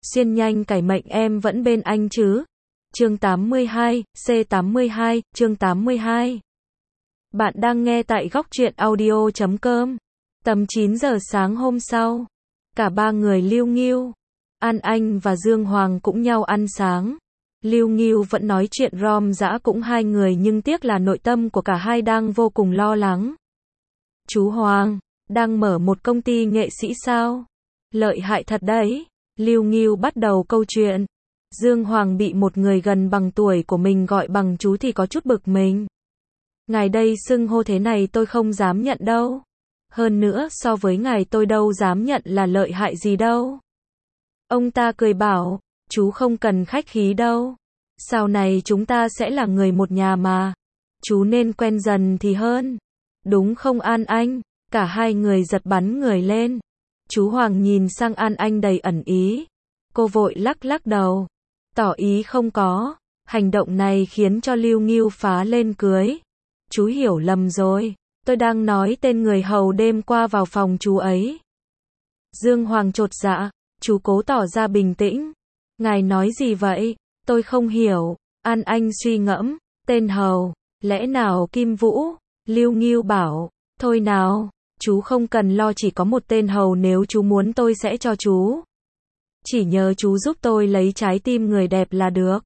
Xuyên nhanh cải mệnh em vẫn bên anh chứ. Chương 82, C82, chương 82. Bạn đang nghe tại góc truyện audio.com. Tầm 9 giờ sáng hôm sau, cả ba người Lưu Nghiêu, An Anh và Dương Hoàng cũng nhau ăn sáng. Lưu Nghiêu vẫn nói chuyện rom dã cũng hai người nhưng tiếc là nội tâm của cả hai đang vô cùng lo lắng. Chú Hoàng, đang mở một công ty nghệ sĩ sao? Lợi hại thật đấy. Lưu Nghiêu bắt đầu câu chuyện. Dương Hoàng bị một người gần bằng tuổi của mình gọi bằng chú thì có chút bực mình. Ngài đây xưng hô thế này tôi không dám nhận đâu. Hơn nữa so với ngài tôi đâu dám nhận là lợi hại gì đâu. Ông ta cười bảo, chú không cần khách khí đâu. Sau này chúng ta sẽ là người một nhà mà. Chú nên quen dần thì hơn. Đúng không An Anh? Cả hai người giật bắn người lên. Chú Hoàng nhìn sang An Anh đầy ẩn ý. Cô vội lắc lắc đầu, tỏ ý không có. Hành động này khiến cho Lưu Nghiêu phá lên cười. Chú hiểu lầm rồi, tôi đang nói tên người hầu đêm qua vào phòng chú ấy. Dương Hoàng chột dạ, chú cố tỏ ra bình tĩnh. Ngài nói gì vậy? Tôi không hiểu. An Anh suy ngẫm, tên hầu, lẽ nào Kim Vũ? Lưu Nghiêu bảo, thôi nào, chú không cần lo, chỉ có một tên hầu, nếu chú muốn tôi sẽ cho chú. Chỉ nhờ chú giúp tôi lấy trái tim người đẹp là được.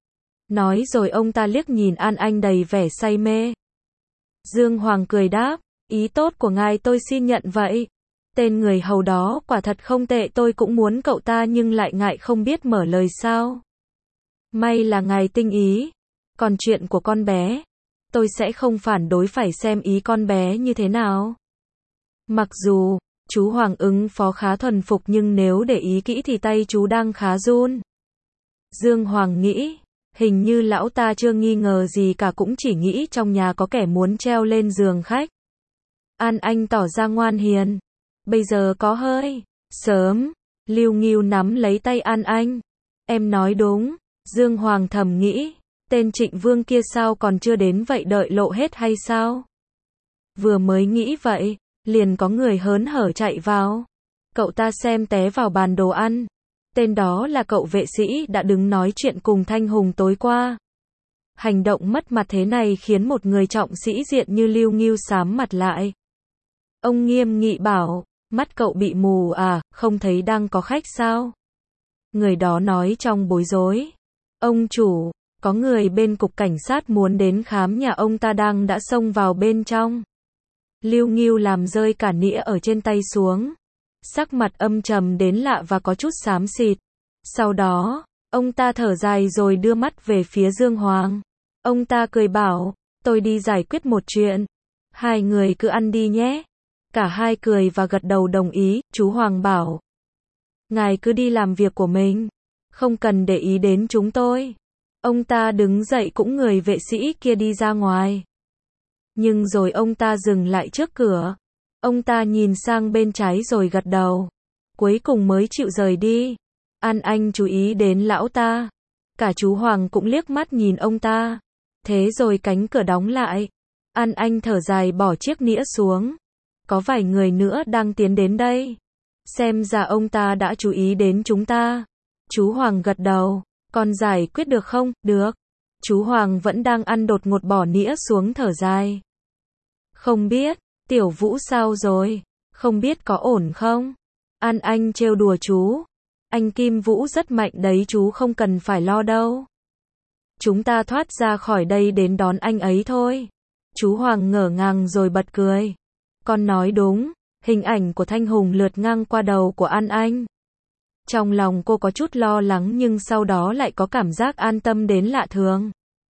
Nói rồi ông ta liếc nhìn An Anh đầy vẻ say mê. Dương Hoàng cười đáp, ý tốt của ngài tôi xin nhận vậy. Tên người hầu đó quả thật không tệ, tôi cũng muốn cậu ta nhưng lại ngại không biết mở lời sao. May là ngài tinh ý. Còn chuyện của con bé, tôi sẽ không phản đối, phải xem ý con bé như thế nào. Mặc dù chú Hoàng ứng phó khá thuần phục nhưng nếu để ý kỹ thì tay chú đang khá run. Dương Hoàng nghĩ, hình như lão ta chưa nghi ngờ gì cả, cũng chỉ nghĩ trong nhà có kẻ muốn treo lên giường khách. An Anh tỏ ra ngoan hiền. Bây giờ có hơi sớm. Lưu Nghiêu nắm lấy tay An Anh. Em nói đúng. Dương Hoàng thầm nghĩ, tên Trịnh Vương kia sao còn chưa đến vậy, đợi lộ hết hay sao? Vừa mới nghĩ vậy, liền có người hớn hở chạy vào. Cậu ta xem té vào bàn đồ ăn. Tên đó là cậu vệ sĩ đã đứng nói chuyện cùng Thanh Hùng tối qua. Hành động mất mặt thế này khiến một người trọng sĩ diện như Lưu Nghiêu sám mặt lại. Ông nghiêm nghị bảo, mắt cậu bị mù à, không thấy đang có khách sao? Người đó nói trong bối rối. Ông chủ, có người bên cục cảnh sát muốn đến khám nhà ông ta đã xông vào bên trong. Lưu Nghiêu làm rơi cả nĩa ở trên tay xuống. Sắc mặt âm trầm đến lạ và có chút xám xịt. Sau đó, ông ta thở dài rồi đưa mắt về phía Dương Hoàng. Ông ta cười bảo, tôi đi giải quyết một chuyện. Hai người cứ ăn đi nhé. Cả hai cười và gật đầu đồng ý. Chú Hoàng bảo, ngài cứ đi làm việc của mình, không cần để ý đến chúng tôi. Ông ta đứng dậy cũng người vệ sĩ kia đi ra ngoài. Nhưng rồi ông ta dừng lại trước cửa. Ông ta nhìn sang bên trái rồi gật đầu. Cuối cùng mới chịu rời đi. An Anh chú ý đến lão ta. Cả chú Hoàng cũng liếc mắt nhìn ông ta. Thế rồi cánh cửa đóng lại. An Anh thở dài bỏ chiếc nĩa xuống. Có vài người nữa đang tiến đến đây. Xem ra ông ta đã chú ý đến chúng ta. Chú Hoàng gật đầu. Con giải quyết được không? Được. Chú Hoàng vẫn đang ăn đột ngột bỏ nĩa xuống thở dài. Không biết, Tiểu Vũ sao rồi? Không biết có ổn không? An Anh trêu đùa chú. Anh Kim Vũ rất mạnh đấy, chú không cần phải lo đâu. Chúng ta thoát ra khỏi đây đến đón anh ấy thôi. Chú Hoàng ngỡ ngàng rồi bật cười. Con nói đúng. Hình ảnh của Thanh Hùng lướt ngang qua đầu của An Anh. Trong lòng cô có chút lo lắng nhưng sau đó lại có cảm giác an tâm đến lạ thường.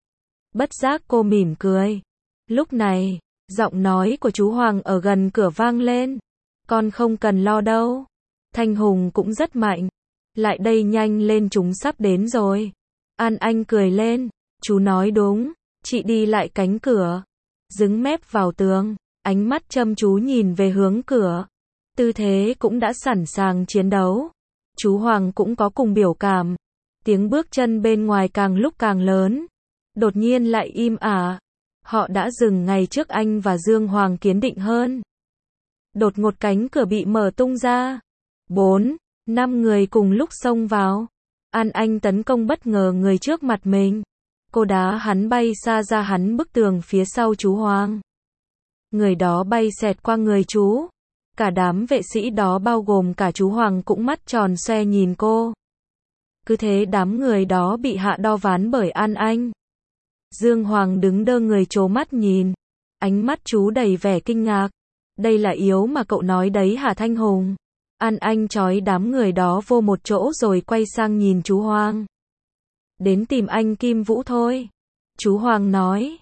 Bất giác cô mỉm cười. Lúc này, giọng nói của chú Hoàng ở gần cửa vang lên. Con không cần lo đâu. Thanh Hùng cũng rất mạnh. Lại đây nhanh lên, chúng sắp đến rồi. An Anh cười lên. Chú nói đúng. Chị đi lại cánh cửa. Dứng mép vào tường. Ánh mắt chăm chú nhìn về hướng cửa. Tư thế cũng đã sẵn sàng chiến đấu. Chú Hoàng cũng có cùng biểu cảm. Tiếng bước chân bên ngoài càng lúc càng lớn. Đột nhiên lại im ả. Họ đã dừng ngay trước anh và Dương Hoàng, kiên định hơn. Đột ngột cánh cửa bị mở tung ra. 4. 5 người cùng lúc xông vào. An Anh tấn công bất ngờ người trước mặt mình. Cô đá hắn bay xa ra hắn bức tường phía sau chú Hoàng. Người đó bay xẹt qua người chú. Cả đám vệ sĩ đó bao gồm cả chú Hoàng cũng mắt tròn xoe nhìn cô. Cứ thế đám người đó bị hạ đo ván bởi An Anh. Dương Hoàng đứng đơ người trố mắt nhìn. Ánh mắt chú đầy vẻ kinh ngạc. Đây là yếu mà cậu nói đấy hả Thanh Hùng? An Anh trói đám người đó vô một chỗ rồi quay sang nhìn chú Hoàng. Đến tìm anh Kim Vũ thôi. Chú Hoàng nói.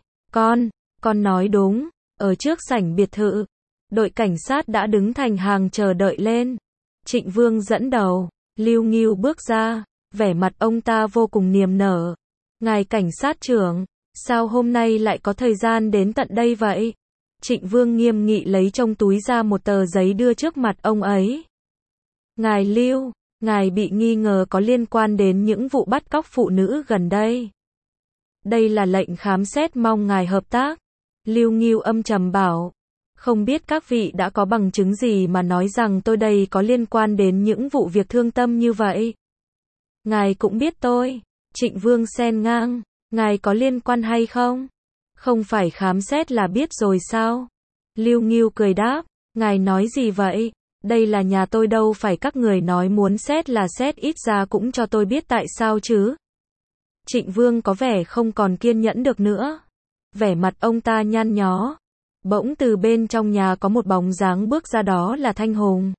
Con nói đúng. Ở trước sảnh biệt thự, đội cảnh sát đã đứng thành hàng chờ đợi lên. Trịnh Vương dẫn đầu, Lưu Ngưu bước ra, vẻ mặt ông ta vô cùng niềm nở. Ngài cảnh sát trưởng, sao hôm nay lại có thời gian đến tận đây vậy? Trịnh Vương nghiêm nghị lấy trong túi ra một tờ giấy đưa trước mặt ông ấy. Ngài Lưu, ngài bị nghi ngờ có liên quan đến những vụ bắt cóc phụ nữ gần đây. Đây là lệnh khám xét mong ngài hợp tác. Lưu Ngưu âm trầm bảo. Không biết các vị đã có bằng chứng gì mà nói rằng tôi đây có liên quan đến những vụ việc thương tâm như vậy. Ngài cũng biết tôi. Trịnh Vương xen ngang. Ngài có liên quan hay không? Không phải khám xét là biết rồi sao? Lưu Ngưu cười đáp. Ngài nói gì vậy? Đây là nhà tôi đâu phải các người nói muốn xét là xét, ít ra cũng cho tôi biết tại sao chứ. Trịnh Vương có vẻ không còn kiên nhẫn được nữa. Vẻ mặt ông ta nhăn nhó. Bỗng từ bên trong nhà có một bóng dáng bước ra, đó là Thanh Hùng.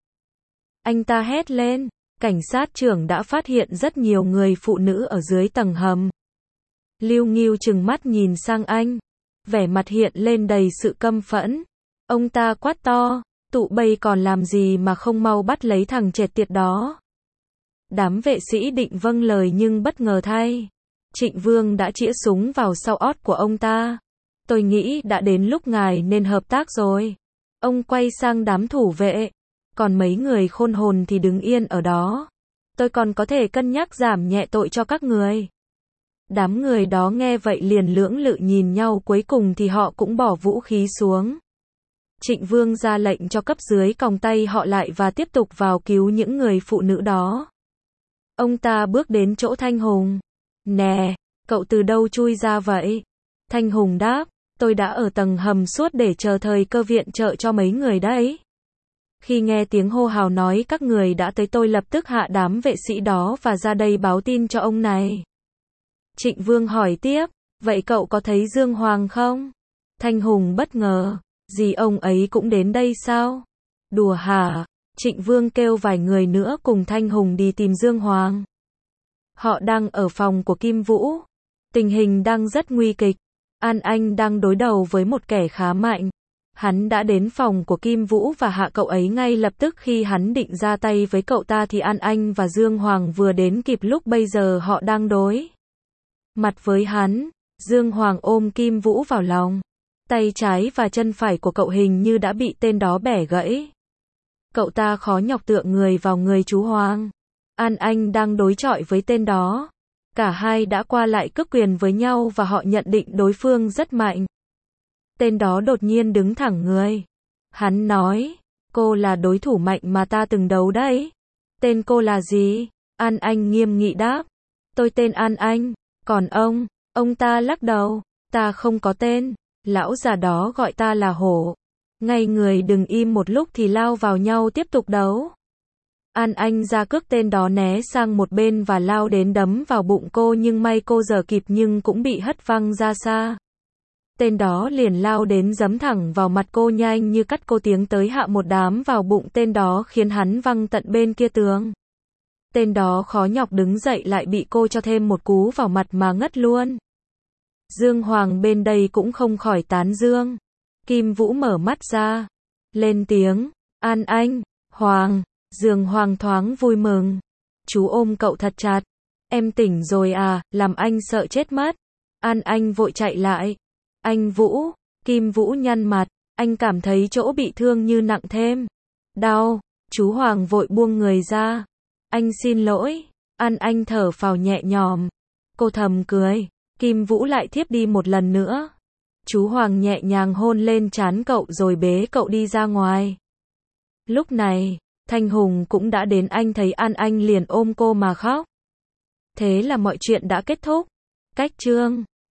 Anh ta hét lên. Cảnh sát trưởng đã phát hiện rất nhiều người phụ nữ ở dưới tầng hầm. Lưu Ngưu trừng mắt nhìn sang anh. Vẻ mặt hiện lên đầy sự căm phẫn. Ông ta quát to. Tụ bây còn làm gì mà không mau bắt lấy thằng chết tiệt đó. Đám vệ sĩ định vâng lời nhưng bất ngờ thay. Trịnh Vương đã chĩa súng vào sau ót của ông ta. Tôi nghĩ đã đến lúc ngài nên hợp tác rồi. Ông quay sang đám thủ vệ. Còn mấy người khôn hồn thì đứng yên ở đó. Tôi còn có thể cân nhắc giảm nhẹ tội cho các người. Đám người đó nghe vậy liền lưỡng lự nhìn nhau, cuối cùng thì họ cũng bỏ vũ khí xuống. Trịnh Vương ra lệnh cho cấp dưới còng tay họ lại và tiếp tục vào cứu những người phụ nữ đó. Ông ta bước đến chỗ Thanh Hùng. Nè, cậu từ đâu chui ra vậy? Thanh Hùng đáp, tôi đã ở tầng hầm suốt để chờ thời cơ viện trợ cho mấy người đấy. Khi nghe tiếng hô hào nói các người đã tới, tôi lập tức hạ đám vệ sĩ đó và ra đây báo tin cho ông này. Trịnh Vương hỏi tiếp, vậy cậu có thấy Dương Hoàng không? Thanh Hùng bất ngờ, gì ông ấy cũng đến đây sao? Đùa hả? Trịnh Vương kêu vài người nữa cùng Thanh Hùng đi tìm Dương Hoàng. Họ đang ở phòng của Kim Vũ. Tình hình đang rất nguy kịch. An Anh đang đối đầu với một kẻ khá mạnh. Hắn đã đến phòng của Kim Vũ và hạ cậu ấy ngay lập tức. Khi hắn định ra tay với cậu ta thì An Anh và Dương Hoàng vừa đến kịp lúc bây giờ họ đang đối mặt với hắn. Dương Hoàng ôm Kim Vũ vào lòng. Tay trái và chân phải của cậu hình như đã bị tên đó bẻ gãy. Cậu ta khó nhọc tựa người vào người chú Hoàng. An Anh đang đối chọi với tên đó. Cả hai đã qua lại cước quyền với nhau và họ nhận định đối phương rất mạnh. Tên đó đột nhiên đứng thẳng người. Hắn nói, cô là đối thủ mạnh mà ta từng đấu đấy. Tên cô là gì? An Anh nghiêm nghị đáp. Tôi tên An Anh. Còn ông ta lắc đầu. Ta không có tên. Lão già đó gọi ta là Hổ. Ngay người đừng im một lúc thì lao vào nhau tiếp tục đấu. An Anh ra cước, tên đó né sang một bên và lao đến đấm vào bụng cô, nhưng may cô giở kịp nhưng cũng bị hất văng ra xa. Tên đó liền lao đến giẫm thẳng vào mặt cô, nhanh như cắt, cô tiếng tới hạ một đám vào bụng tên đó khiến hắn văng tận bên kia tường. Tên đó khó nhọc đứng dậy lại bị cô cho thêm một cú vào mặt mà ngất luôn. Dương Hoàng bên đây cũng không khỏi tán dương. Kim Vũ mở mắt ra, lên tiếng, An Anh, Hoàng. Dương Hoàng thoáng vui mừng. Chú ôm cậu thật chặt. Em tỉnh rồi à, làm anh sợ chết mất. An Anh vội chạy lại. Anh Vũ. Kim Vũ nhăn mặt. Anh cảm thấy chỗ bị thương như nặng thêm. Đau. Chú Hoàng vội buông người ra. Anh xin lỗi. An Anh thở phào nhẹ nhõm. Cô thầm cười. Kim Vũ lại thiếp đi một lần nữa. Chú Hoàng nhẹ nhàng hôn lên trán cậu rồi bế cậu đi ra ngoài. Lúc này, Thanh Hùng cũng đã đến, anh thấy An Anh liền ôm cô mà khóc. Thế là mọi chuyện đã kết thúc. Cách chương